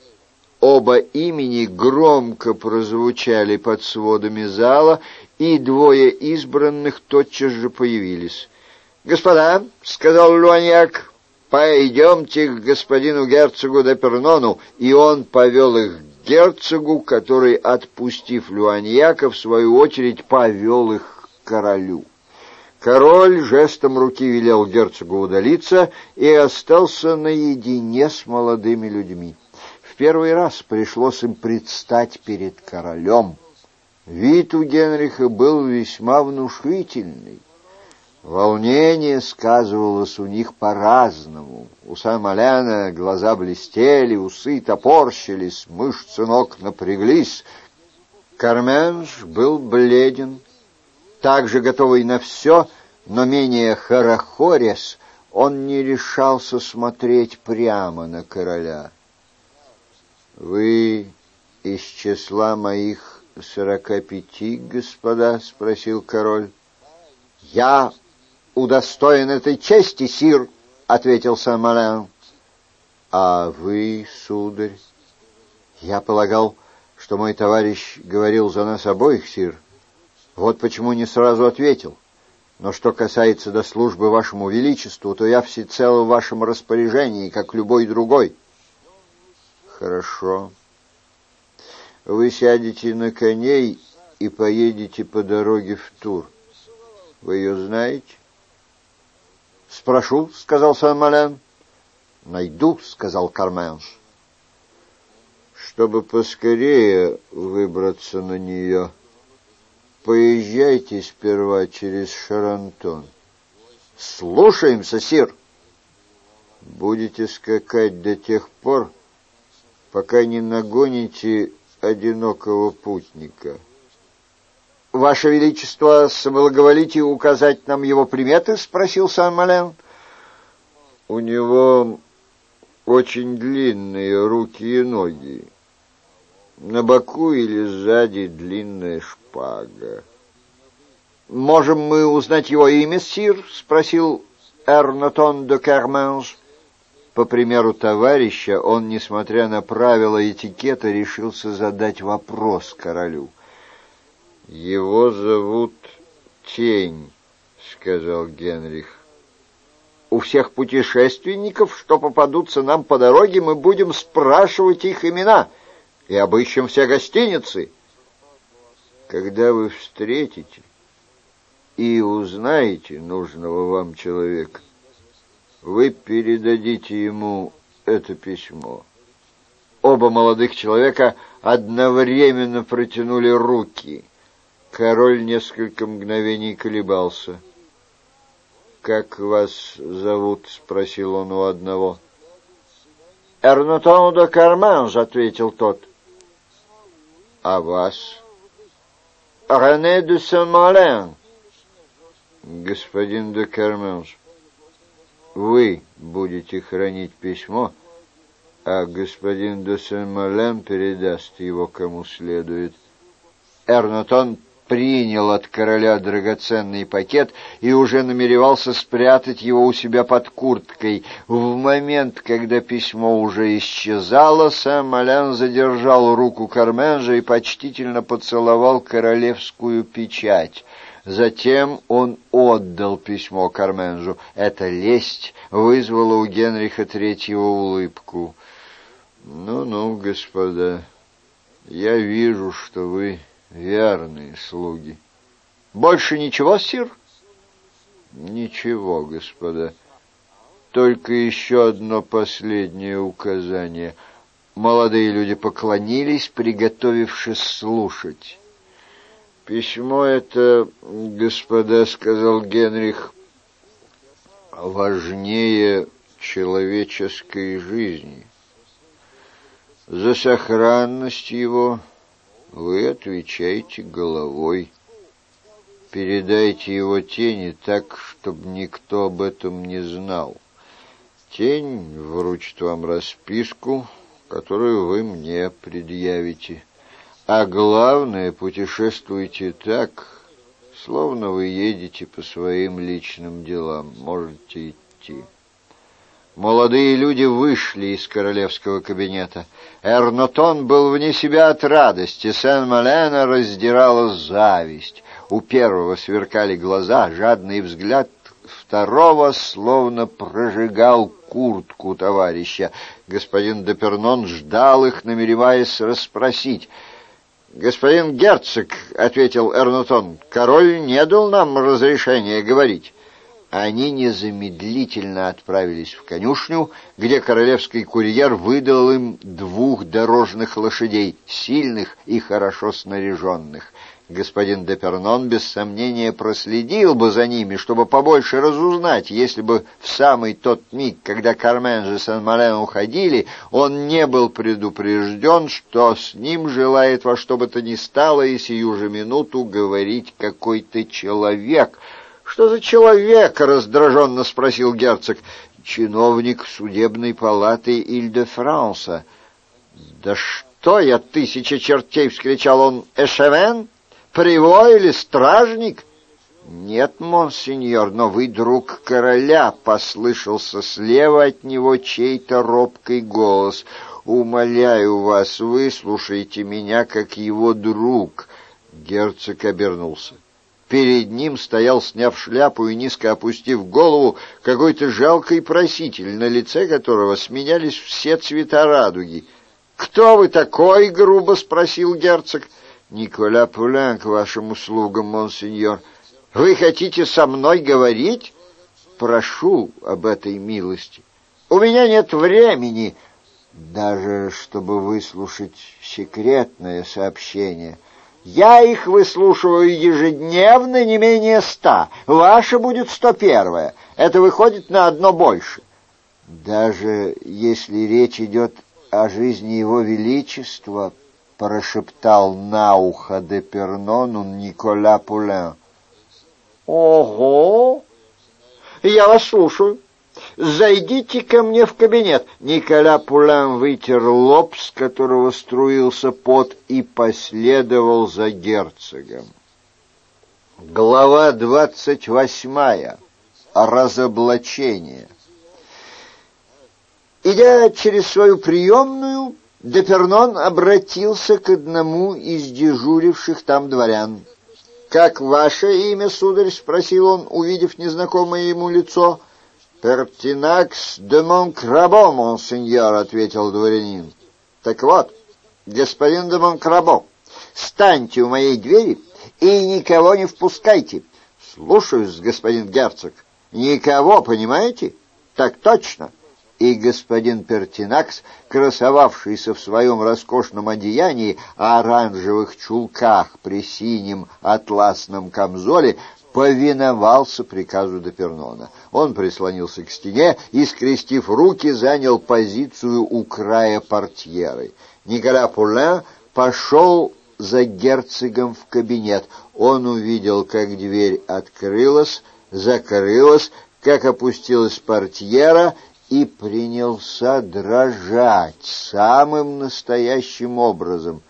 Speaker 1: Оба имени громко прозвучали под сводами зала, и двое избранных тотчас же появились. «Господа», — сказал Луаньяк, — «пойдемте к господину герцогу де Пернону». И он повел их к герцогу, который, отпустив Луаньяка, в свою очередь повел их к королю. Король жестом руки велел герцогу удалиться и остался наедине с молодыми людьми. В первый раз пришлось им предстать перед королем. Вид у Генриха был весьма внушительный. Волнение сказывалось у них по-разному. У Сен-Маляна глаза блестели, усы топорщились, мышцы ног напряглись. Карменш был бледен, также готовый на все, но менее хорохорясь, он не решался смотреть прямо на короля. «Вы из числа моих сорока пяти, господа?» — спросил король. «Я удостоен этой чести, сир», — ответил Сен-Малян. «А вы, сударь?» «Я полагал, что мой товарищ говорил за нас обоих, сир. Вот почему не сразу ответил. Но что касается до службы вашему величеству, то я всецело в вашем распоряжении, как любой другой». «Хорошо. Вы сядете на коней и поедете по дороге в Тур. Вы ее знаете?» «Спрошу», — сказал Сен-Малян. «Найду», — сказал Карменш. «Чтобы поскорее выбраться на нее, поезжайте сперва через Шарантон». «Слушаемся, сир». «Будете скакать до тех пор, пока не нагоните одинокого путника». «Ваше Величество, соблаговолите указать нам его приметы?» — спросил Сен-Малян. «У него очень длинные руки и ноги. На боку или сзади длинная шпага». «Можем мы узнать его имя, сир?» — спросил Эрнотон де Карменш. По примеру товарища, он, несмотря на правила этикета, решился задать вопрос королю. «Его зовут Тень», — сказал Генрих. «У всех путешественников, что попадутся нам по дороге, мы будем спрашивать их имена и обыщем все гостиницы». «Когда вы встретите и узнаете нужного вам человека, вы передадите ему это письмо». Оба молодых человека одновременно протянули руки. Король несколько мгновений колебался. «Как вас зовут?» — спросил он у одного. «Эрнотон де Карменш», — ответил тот. «А вас?» «Рене де Сен-Малян». «Господин де Карменш, вы будете хранить письмо, а господин де Сен-Малян передаст его кому следует». Эрнотон принял от короля драгоценный пакет и уже намеревался спрятать его у себя под курткой. В момент, когда письмо уже исчезало, Сен-Малян задержал руку Карменжа и почтительно поцеловал королевскую печать. Затем он отдал письмо Карменжу. Эта лесть вызвала у Генриха Третьего улыбку. «Ну-ну, господа, я вижу, что вы верные слуги». «Больше ничего, сир?» «Ничего, господа. Только еще одно последнее указание». Молодые люди поклонились, приготовившись слушать. «Письмо это, господа, — сказал Генрих, — важнее человеческой жизни. За сохранность его вы отвечаете головой. Передайте его Тени так, чтобы никто об этом не знал. Тень вручит вам расписку, которую вы мне предъявите. А главное, путешествуйте так, словно вы едете по своим личным делам. Можете идти». Молодые люди вышли из королевского кабинета. Эрнотон был вне себя от радости, Сен-Маляна раздирала зависть. У первого сверкали глаза, жадный взгляд второго словно прожигал куртку товарища. Господин Депернон ждал их, намереваясь расспросить. «Господин герцог», — ответил Эрнутон, — «король не дал нам разрешения говорить». Они незамедлительно отправились в конюшню, где королевский курьер выдал им двух дорожных лошадей, сильных и хорошо снаряженных. Господин Депернон без сомнения проследил бы за ними, чтобы побольше разузнать, если бы в самый тот миг, когда Кармен и Сен-Мален уходили, он не был предупрежден, что с ним желает во что бы то ни стало и сию же минуту говорить какой-то человек. «Что за человек?» — раздраженно спросил герцог. «Чиновник судебной палаты Иль-де-Франса». «Да что я, тысяча чертей!» — вскричал он. «Эшевен? Приво или стражник?» «Нет, монсеньор, но вы друг короля», — послышался слева от него чей-то робкий голос. «Умоляю вас, выслушайте меня как его друг». Герцог обернулся. Перед ним стоял, сняв шляпу и низко опустив голову, какой-то жалкий проситель, на лице которого сменялись все цвета радуги. «Кто вы такой?» — грубо спросил герцог. «Николя Пулен, к вашим услугам, монсеньор». «Вы хотите со мной говорить?» «Прошу об этой милости». «У меня нет времени, даже чтобы выслушать секретное сообщение». «Я их выслушиваю ежедневно не менее ста. Ваше будет сто первое. Это выходит на одно больше». «Даже если речь идет о жизни его величества», — прошептал на ухо Депернону Николя Пулен. «Ого! Я вас слушаю. Зайдите ко мне в кабинет». Николя Пулен вытер лоб, с которого струился пот, и последовал за герцогом. Глава двадцать восьмая. Разоблачение. Идя через свою приемную, Депернон обратился к одному из дежуривших там дворян. «Как ваше имя, сударь?» — спросил он, увидев незнакомое ему лицо. «Пертинакс де Монкрабо, монсеньор», — ответил дворянин. «Так вот, господин де Монкрабо, станьте у моей двери и никого не впускайте». «Слушаюсь, господин герцог». «Никого, понимаете?» «Так точно». И господин Пертинакс, красовавшийся в своем роскошном одеянии, оранжевых чулках при синем атласном камзоле, повиновался приказу Депернона. Он прислонился к стене и, скрестив руки, занял позицию у края портьеры. Николя Пулен пошел за герцогом в кабинет. Он увидел, как дверь открылась, закрылась, как опустилась портьера, и принялся дрожать самым настоящим образом.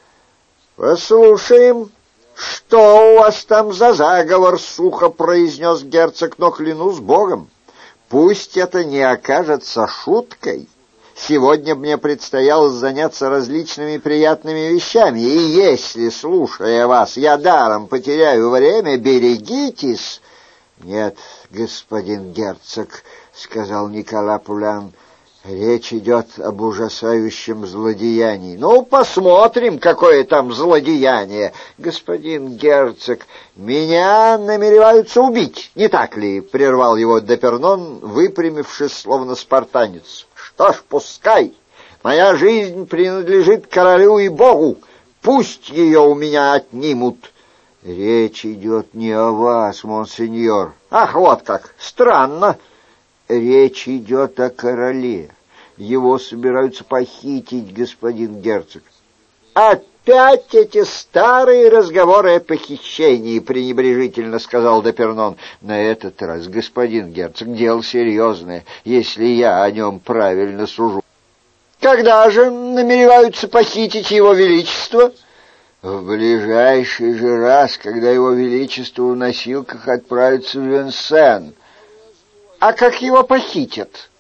Speaker 1: «Послушаем, что у вас там за заговор?» — сухо произнес герцог. «Но клянусь Богом, пусть это не окажется шуткой. Сегодня мне предстояло заняться различными приятными вещами, и если, слушая вас, я даром потеряю время, берегитесь». «Нет, господин герцог», — сказал Николя Пулен, — «речь идет об ужасающем злодеянии». «Ну, посмотрим, какое там злодеяние. Господин герцог, меня намереваются убить, не так ли?» — прервал его Депернон, выпрямившись, словно спартанец. «Что ж, пускай. Моя жизнь принадлежит королю и богу. Пусть ее у меня отнимут». «Речь идет не о вас, монсеньор». «Ах, вот как! Странно». «Речь идет о короле. Его собираются похитить, господин герцог». «Опять эти старые разговоры о похищении», — пренебрежительно сказал Депернон. «На этот раз, господин герцог, дело серьезное, если я о нем правильно сужу». «Когда же намереваются похитить его величество?» «В ближайший же раз, когда его величество в носилках отправится в Венсен». «А как его похитят?»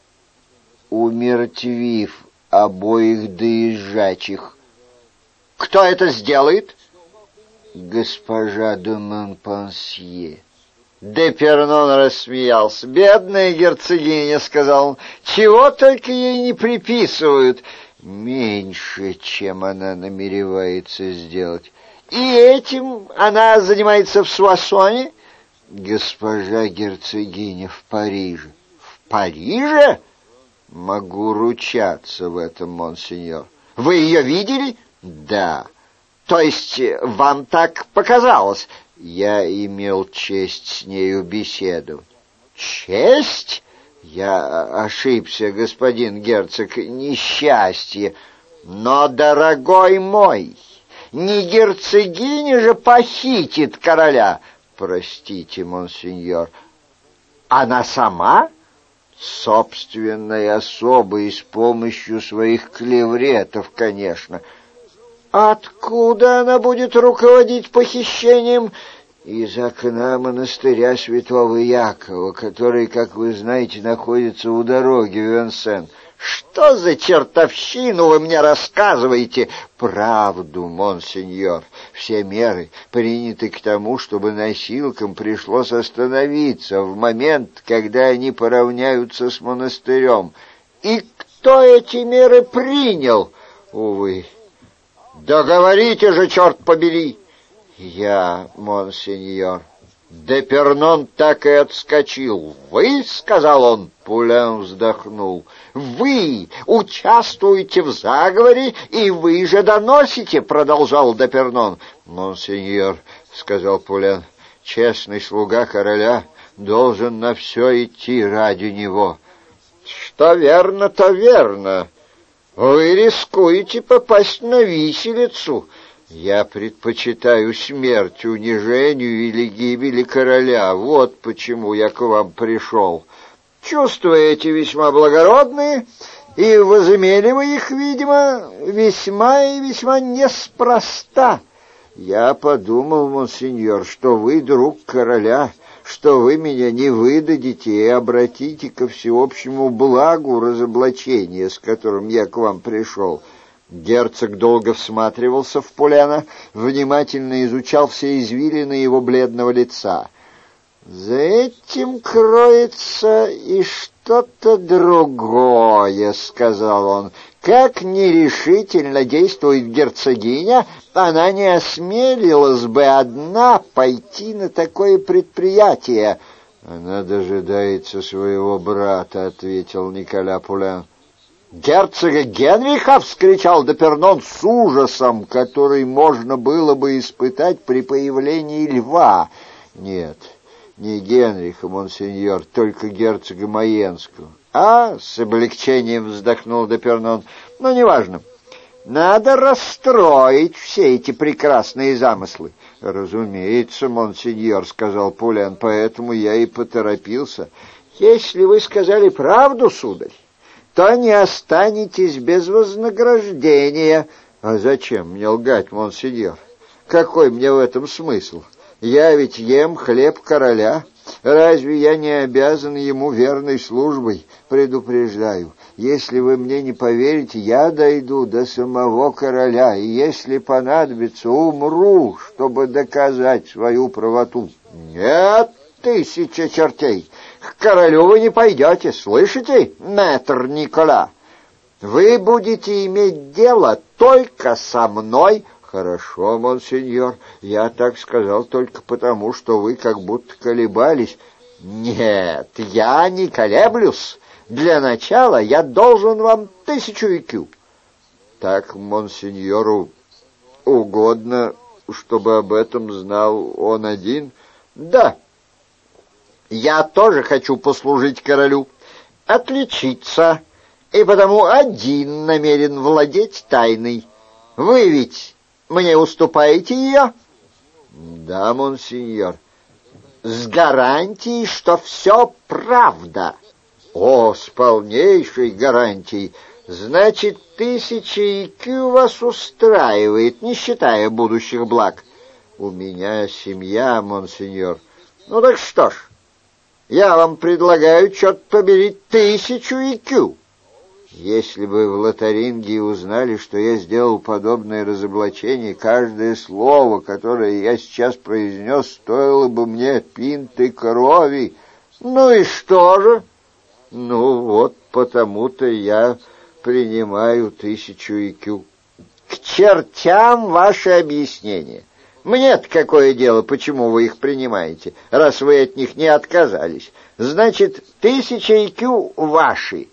Speaker 1: «Умертвив обоих доезжачих». «Кто это сделает?» «Госпожа де Монпансье». Депернон рассмеялся. «Бедная герцогиня», — сказал он, — «чего только ей не приписывают». «Меньше, чем она намеревается сделать». «И этим она занимается в Суассоне?» «Госпожа герцогиня в Париже». «В Париже?» «Могу ручаться в этом, монсеньор». «Вы ее видели?» «Да». «То есть вам так показалось?» «Я имел честь с нею беседовать». «Честь?» «Я ошибся, господин герцог, несчастье». «Но, дорогой мой, не герцогиня же похитит короля». «Простите, монсеньор». «Она сама?» «Собственной особой, с помощью своих клевретов, конечно». «Откуда она будет руководить похищением?» «Из окна монастыря святого Якова, который, как вы знаете, находится у дороги в Венсен». «Что за чертовщину вы мне рассказываете?» «Правду, монсеньор. Все меры приняты к тому, чтобы носилкам пришлось остановиться в момент, когда они поравняются с монастырем». «И кто эти меры принял?» «Увы». «Да говорите же, черт побери!» «Я, монсеньор». Депернон так и отскочил. «Вы?» — сказал он. Пулен вздохнул. «Вы участвуете в заговоре, и вы же доносите», — продолжал Депернон. «Монсеньор», — сказал Пулен, — «честный слуга короля должен на все идти ради него». «Что верно, то верно. Вы рискуете попасть на виселицу». «Я предпочитаю смерть унижению или гибели короля. Вот почему я к вам пришел». «Чувства эти весьма благородные, и возымели вы их, видимо, весьма и весьма неспроста». «Я подумал, монсеньор, что вы друг короля, что вы меня не выдадите и обратите ко всеобщему благу разоблачение, с которым я к вам пришел». Герцог долго всматривался в Пулена, внимательно изучал все извилины его бледного лица. «За этим кроется и что-то другое», — сказал он. «Как нерешительно действует герцогиня, она не осмелилась бы одна пойти на такое предприятие». «Она дожидается своего брата», — ответил Николя Пулен. «Герцога Генриха!» — вскричал Депернон с ужасом, который можно было бы испытать при появлении льва. «Нет, не Генриха, монсеньор, только герцога Майенского». «А?» — с облегчением вздохнул Депернон. «Но неважно. Надо расстроить все эти прекрасные замыслы». «Разумеется, монсеньор», — сказал Пулен, — «поэтому я и поторопился». «Если вы сказали правду, сударь, то не останетесь без вознаграждения». «А зачем мне лгать, монсеньор? Какой мне в этом смысл? Я ведь ем хлеб короля. Разве я не обязан ему верной службой? Предупреждаю, если вы мне не поверите, я дойду до самого короля, и если понадобится, умру, чтобы доказать свою правоту». «Нет, тысяча чертей! К королю вы не пойдете, слышите, мэтр Никола? Вы будете иметь дело только со мной». «Хорошо, монсеньор, я так сказал только потому, что вы как будто колебались». «Нет, я не колеблюсь. Для начала я должен вам тысячу икю». «Так монсеньору угодно, чтобы об этом знал он один?» «Да. Я тоже хочу послужить королю, отличиться, и потому один намерен владеть тайной. Вы ведь мне уступаете ее?» «Да, монсеньор». «С гарантией, что все правда?» «О, с полнейшей гарантией. Значит, тысяча икю вас устраивает, не считая будущих благ?» «У меня семья, монсеньор». «Ну так что ж, я вам предлагаю, черт побери, тысячу икю». Если бы в Лотарингии узнали, что я сделал подобное разоблачение, каждое слово, которое я сейчас произнес, стоило бы мне пинты крови. Ну и что же? Ну вот потому-то я принимаю тысячу ай кью. К чертям ваши объяснения. Мне-то какое дело, почему вы их принимаете, раз вы от них не отказались. Значит, тысяча ай кью ваши.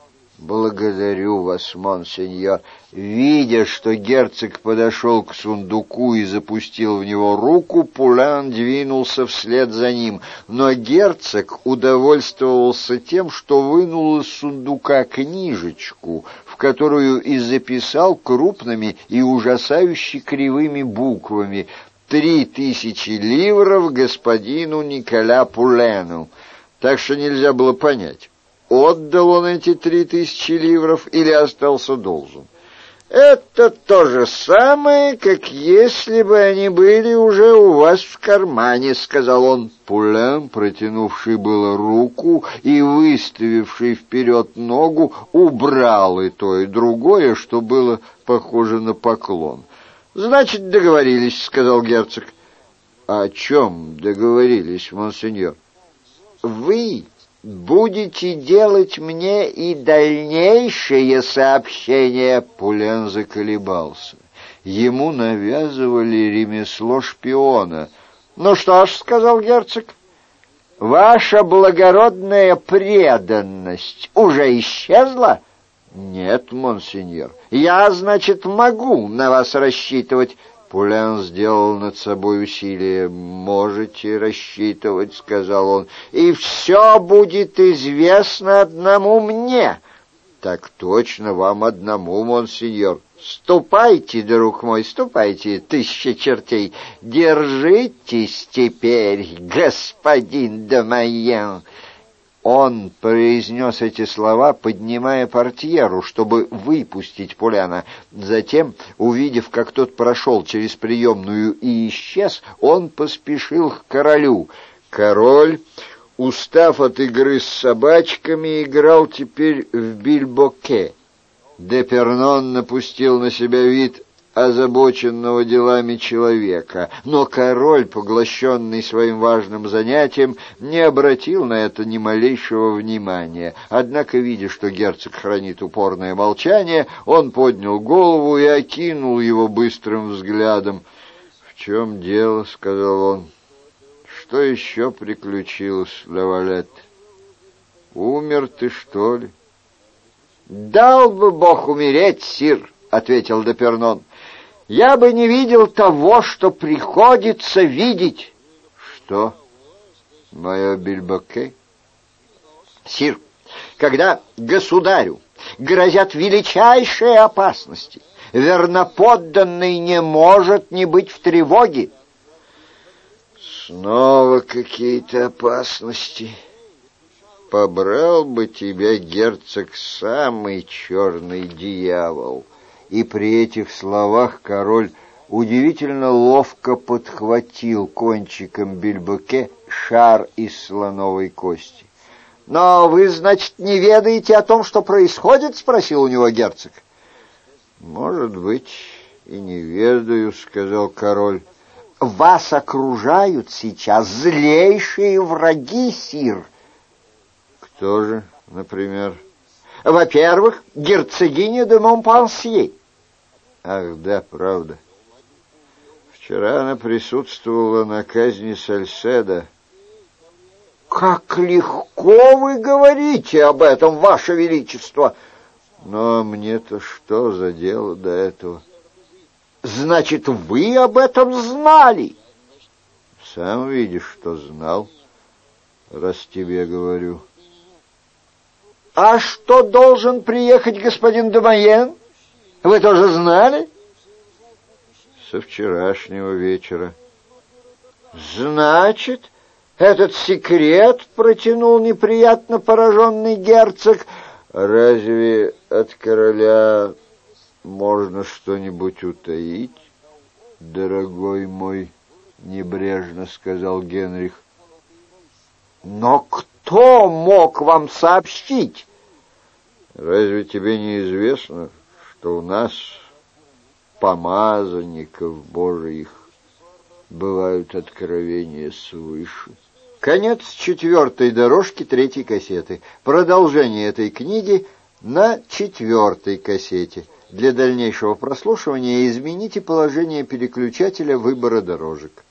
Speaker 1: Благодарю вас, монсеньор. Видя, что герцог подошел к сундуку и запустил в него руку, Пулен двинулся вслед за ним. Но герцог удовольствовался тем, что вынул из сундука книжечку, в которую и записал крупными и ужасающе кривыми буквами «Три тысячи ливров господину Николя Пулену». Так что нельзя было понять, отдал он эти три тысячи ливров или остался должен. Это то же самое, как если бы они были уже у вас в кармане, — сказал он. Пулен, протянувший было руку и выставивший вперед ногу, убрал и то, и другое, что было похоже на поклон. — Значит, договорились, — сказал герцог. — О чем договорились, монсеньор? — Вы будете делать мне и дальнейшие сообщения. Пулен заколебался. Ему навязывали ремесло шпиона. — Ну что ж, — сказал герцог, — ваша благородная преданность уже исчезла? — Нет, монсеньор. — Я, значит, могу на вас рассчитывать. Пулен сделал над собой усилие. «Можете рассчитывать», — сказал он, — «и все будет известно одному мне». «Так точно, вам одному, монсеньор». «Ступайте, друг мой, ступайте, тысяча чертей. Держитесь теперь, господин де Майен». Он произнес эти слова, поднимая портьеру, чтобы выпустить Пуляна. Затем, увидев, как тот прошел через приемную и исчез, он поспешил к королю. Король, устав от игры с собачками, играл теперь в бильбоке. Депернон напустил на себя вид озабоченного делами человека, но король, поглощенный своим важным занятием, не обратил на это ни малейшего внимания. Однако, видя, что герцог хранит упорное молчание, он поднял голову и окинул его быстрым взглядом. — В чем дело? — сказал он. — Что еще приключилось, Лавалет? Умер ты, что ли? — Дал бы Бог умереть, сир, — ответил Депернон. Я бы не видел того, что приходится видеть. Что? Мое бильбоке? Сир, когда государю грозят величайшие опасности, верноподданный не может не быть в тревоге. Снова какие-то опасности. Побрал бы тебя, герцог, самый черный дьявол. И при этих словах король удивительно ловко подхватил кончиком бильбоке шар из слоновой кости. — Но вы, значит, не ведаете о том, что происходит? — спросил у него герцог. — Может быть, и не ведаю, — сказал король. — Вас окружают сейчас злейшие враги, сир. — Кто же, например? — Во-первых, герцогиня де Монпансье. Ах, да, правда. Вчера она присутствовала на казни Сальседа. Как легко вы говорите об этом, ваше величество! Но мне-то что за дело до этого? Значит, вы об этом знали? Сам видишь, что знал, раз тебе говорю. А что должен приехать господин де Майен? Вы тоже знали? Со вчерашнего вечера. Значит, этот секрет, протянул неприятно пораженный герцог. Разве от короля можно что-нибудь утаить, дорогой мой? Небрежно сказал Генрих. Но кто мог вам сообщить? Разве тебе не известно, что у нас, помазанников Божиих, бывают откровения свыше? Конец четвертой дорожки третьей кассеты. Продолжение этой книги на четвертой кассете. Для дальнейшего прослушивания измените положение переключателя выбора дорожек.